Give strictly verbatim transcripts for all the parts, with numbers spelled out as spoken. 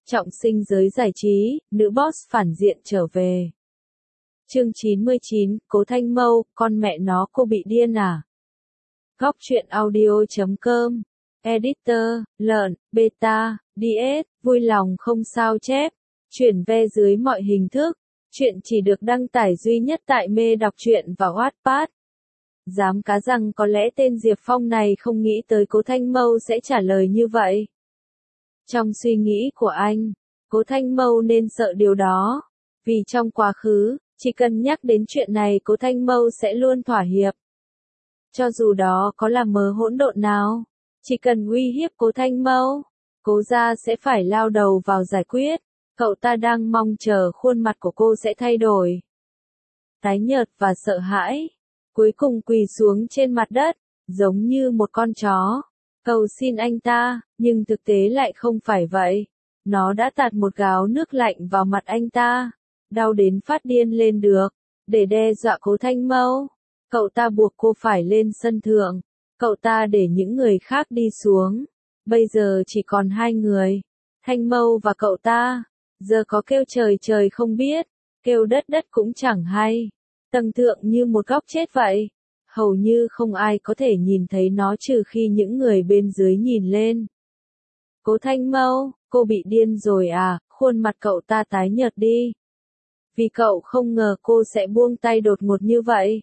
Trọng sinh giới giải trí, nữ boss phản diện trở về. Chương chín mươi chín, Cố Thanh Mâu, con mẹ nó cô bị điên à? Góc truyện audio chấm com, Editor, Lợn, Beta, đê ét, vui lòng không sao chép, chuyển ve dưới mọi hình thức, chuyện chỉ được đăng tải duy nhất tại Mê Đọc Truyện và Wattpad. Dám cá rằng có lẽ tên Diệp Phong này không nghĩ tới Cố Thanh Mâu sẽ trả lời như vậy. Trong suy nghĩ của anh, Cố Thanh Mâu nên sợ điều đó, vì trong quá khứ, chỉ cần nhắc đến chuyện này Cố Thanh Mâu sẽ luôn thỏa hiệp. Cho dù đó có là mớ hỗn độn nào, chỉ cần uy hiếp Cố Thanh Mâu, Cố gia sẽ phải lao đầu vào giải quyết, cậu ta đang mong chờ khuôn mặt của cô sẽ thay đổi. Tái nhợt và sợ hãi, cuối cùng quỳ xuống trên mặt đất, giống như một con chó, cầu xin anh ta, nhưng thực tế lại không phải vậy. Nó đã tạt một gáo nước lạnh vào mặt anh ta, đau đến phát điên lên được, để đe dọa Cố Thanh Mâu. Cậu ta buộc cô phải lên sân thượng, cậu ta để những người khác đi xuống. Bây giờ chỉ còn hai người, Thanh Mâu và cậu ta, giờ có kêu trời trời không biết, kêu đất đất cũng chẳng hay. Tầng thượng như một góc chết vậy, hầu như không ai có thể nhìn thấy nó trừ khi những người bên dưới nhìn lên. Cố Thanh Mâu, cô bị điên rồi à? Khuôn mặt cậu ta tái nhợt đi. Vì cậu không ngờ cô sẽ buông tay đột ngột như vậy.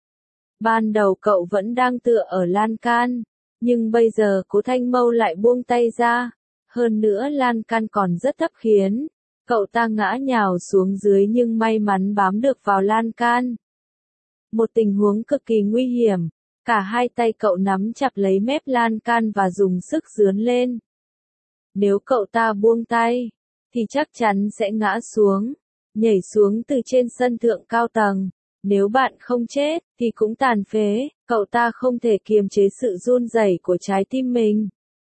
Ban đầu cậu vẫn đang tựa ở lan can, nhưng bây giờ Cố Thanh Mâu lại buông tay ra. Hơn nữa lan can còn rất thấp khiến cậu ta ngã nhào xuống dưới nhưng may mắn bám được vào lan can. Một tình huống cực kỳ nguy hiểm, cả hai tay cậu nắm chặt lấy mép lan can và dùng sức dướn lên. Nếu cậu ta buông tay, thì chắc chắn sẽ ngã xuống, nhảy xuống từ trên sân thượng cao tầng. Nếu bạn không chết, thì cũng tàn phế, cậu ta không thể kiềm chế sự run rẩy của trái tim mình.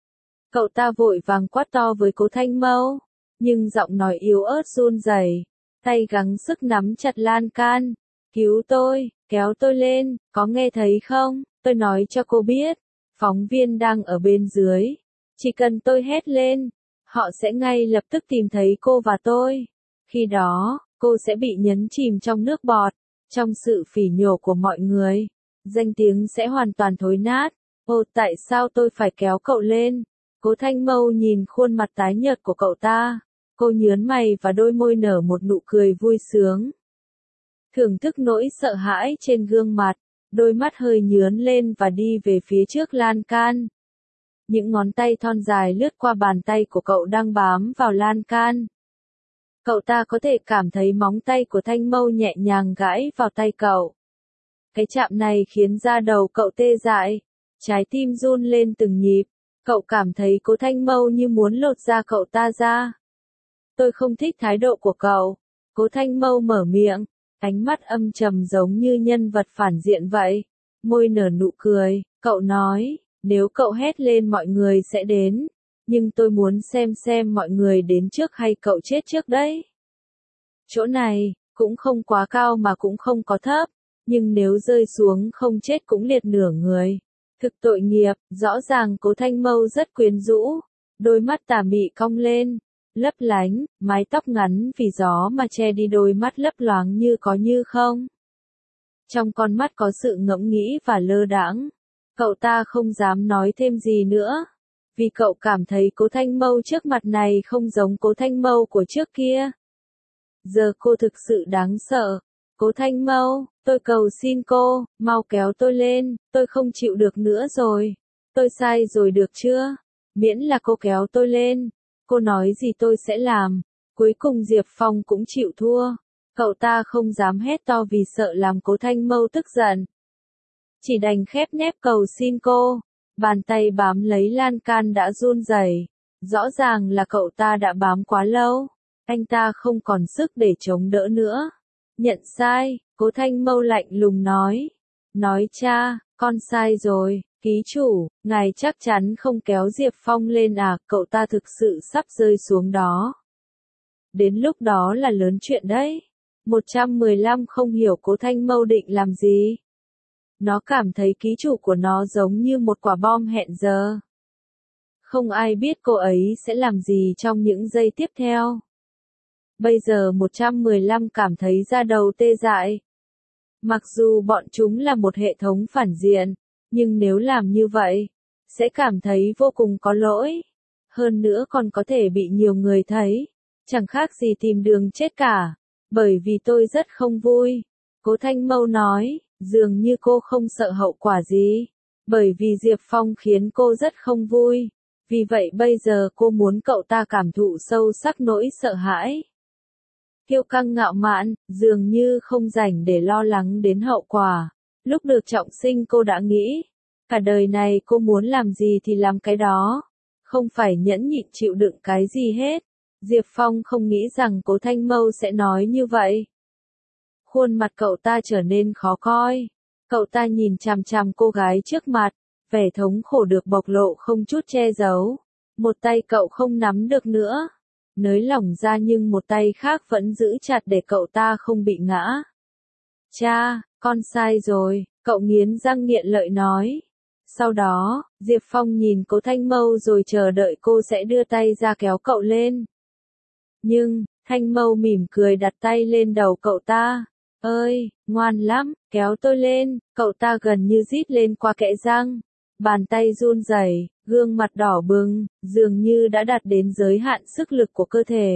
Cậu ta vội vàng quát to với Cố Thanh Mâu, nhưng giọng nói yếu ớt run rẩy, tay gắng sức nắm chặt lan can. Cứu tôi, kéo tôi lên, có nghe thấy không? Tôi nói cho cô biết, phóng viên đang ở bên dưới. Chỉ cần tôi hét lên, họ sẽ ngay lập tức tìm thấy cô và tôi. Khi đó, cô sẽ bị nhấn chìm trong nước bọt, trong sự phỉ nhổ của mọi người. Danh tiếng sẽ hoàn toàn thối nát. Ồ, tại sao tôi phải kéo cậu lên? Cố Thanh Mâu nhìn khuôn mặt tái nhợt của cậu ta. Cô nhớn mày và đôi môi nở một nụ cười vui sướng. Thưởng thức nỗi sợ hãi trên gương mặt, đôi mắt hơi nhướn lên và đi về phía trước lan can. Những ngón tay thon dài lướt qua bàn tay của cậu đang bám vào lan can. Cậu ta có thể cảm thấy móng tay của Thanh Mâu nhẹ nhàng gãi vào tay cậu. Cái chạm này khiến da đầu cậu tê dại, trái tim run lên từng nhịp. Cậu cảm thấy Cố Thanh Mâu như muốn lột da cậu ta ra. Tôi không thích thái độ của cậu. Cố Thanh Mâu mở miệng, ánh mắt âm trầm giống như nhân vật phản diện vậy. Môi nở nụ cười, cậu nói, nếu cậu hét lên mọi người sẽ đến, nhưng tôi muốn xem xem mọi người đến trước hay cậu chết trước đấy. Chỗ này, cũng không quá cao mà cũng không có thấp, nhưng nếu rơi xuống không chết cũng liệt nửa người. Thực tội nghiệp, rõ ràng Cố Thanh Mâu rất quyến rũ, đôi mắt tà mị cong lên, lấp lánh, mái tóc ngắn vì gió mà che đi đôi mắt lấp loáng như có như không. Trong con mắt có sự ngẫm nghĩ và lơ đãng. Cậu ta không dám nói thêm gì nữa, vì cậu cảm thấy Cố Thanh Mâu trước mặt này không giống Cố Thanh Mâu của trước kia. Giờ cô thực sự đáng sợ. Cố Thanh Mâu, tôi cầu xin cô, mau kéo tôi lên, tôi không chịu được nữa rồi. Tôi sai rồi được chưa? Miễn là cô kéo tôi lên, cô nói gì tôi sẽ làm. Cuối cùng Diệp Phong cũng chịu thua. Cậu ta không dám hét to vì sợ làm Cố Thanh Mâu tức giận. Chỉ đành khép nép cầu xin cô. Bàn tay bám lấy lan can đã run rẩy. Rõ ràng là cậu ta đã bám quá lâu. Anh ta không còn sức để chống đỡ nữa. Nhận sai, Cố Thanh Mâu lạnh lùng nói. Nói cha, con sai rồi, ký chủ, ngài chắc chắn không kéo Diệp Phong lên à, cậu ta thực sự sắp rơi xuống đó. Đến lúc đó là lớn chuyện đấy. một trăm mười lăm không hiểu Cố Thanh Mâu định làm gì. Nó cảm thấy ký chủ của nó giống như một quả bom hẹn giờ. Không ai biết cô ấy sẽ làm gì trong những giây tiếp theo. Bây giờ một trăm mười lăm cảm thấy da đầu tê dại. Mặc dù bọn chúng là một hệ thống phản diện, nhưng nếu làm như vậy, sẽ cảm thấy vô cùng có lỗi. Hơn nữa còn có thể bị nhiều người thấy. Chẳng khác gì tìm đường chết cả. Bởi vì tôi rất không vui. Cố Thanh Mâu nói, dường như cô không sợ hậu quả gì. Bởi vì Diệp Phong khiến cô rất không vui. Vì vậy bây giờ cô muốn cậu ta cảm thụ sâu sắc nỗi sợ hãi. Kiêu căng ngạo mạn, dường như không rảnh để lo lắng đến hậu quả. Lúc được trọng sinh cô đã nghĩ, cả đời này cô muốn làm gì thì làm cái đó. Không phải nhẫn nhịn chịu đựng cái gì hết. Diệp Phong không nghĩ rằng Cố Thanh Mâu sẽ nói như vậy. Khuôn mặt cậu ta trở nên khó coi. Cậu ta nhìn chằm chằm cô gái trước mặt, vẻ thống khổ được bộc lộ không chút che giấu. Một tay cậu không nắm được nữa. Nới lỏng ra nhưng một tay khác vẫn giữ chặt để cậu ta không bị ngã. Cha, con sai rồi, cậu nghiến răng nghiện lợi nói. Sau đó, Diệp Phong nhìn Cố Thanh Mâu rồi chờ đợi cô sẽ đưa tay ra kéo cậu lên. Nhưng, Thanh Mâu mỉm cười đặt tay lên đầu cậu ta. Ơi, ngoan lắm, kéo tôi lên, cậu ta gần như rít lên qua kẽ răng. Bàn tay run rẩy, gương mặt đỏ bừng, dường như đã đạt đến giới hạn sức lực của cơ thể.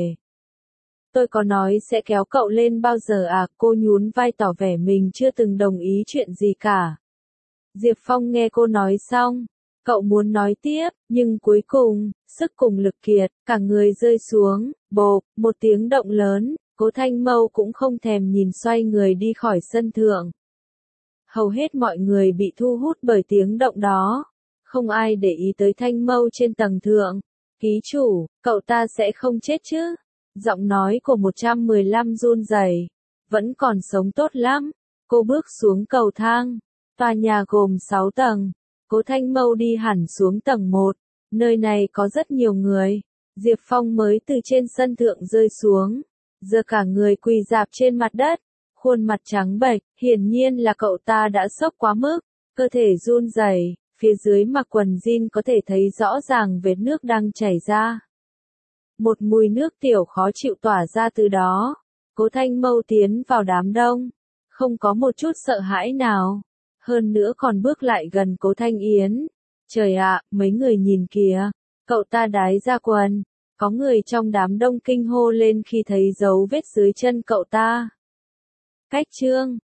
Tôi có nói sẽ kéo cậu lên bao giờ à? Cô nhún vai tỏ vẻ mình chưa từng đồng ý chuyện gì cả. Diệp Phong nghe cô nói xong, cậu muốn nói tiếp, nhưng cuối cùng, sức cùng lực kiệt, cả người rơi xuống, bộp, một tiếng động lớn, Cố Thanh Mâu cũng không thèm nhìn xoay người đi khỏi sân thượng. Hầu hết mọi người bị thu hút bởi tiếng động đó. Không ai để ý tới Thanh Mâu trên tầng thượng. Ký chủ, cậu ta sẽ không chết chứ? Giọng nói của một trăm mười lăm run rẩy. Vẫn còn sống tốt lắm. Cô bước xuống cầu thang. Tòa nhà gồm sáu tầng. Cố Thanh Mâu đi hẳn xuống tầng một. Nơi này có rất nhiều người. Diệp Phong mới từ trên sân thượng rơi xuống. Giờ cả người quỳ rạp trên mặt đất. Khuôn mặt trắng bệch, hiển nhiên là cậu ta đã sốc quá mức. Cơ thể run rẩy, phía dưới mặc quần jean có thể thấy rõ ràng vết nước đang chảy ra. Một mùi nước tiểu khó chịu tỏa ra từ đó. Cố Thanh Mâu tiến vào đám đông. Không có một chút sợ hãi nào. Hơn nữa còn bước lại gần Cố Thanh Yến. Trời ạ, mấy người nhìn kìa. Cậu ta đái ra quần. Có người trong đám đông kinh hô lên khi thấy dấu vết dưới chân cậu ta. Cách chương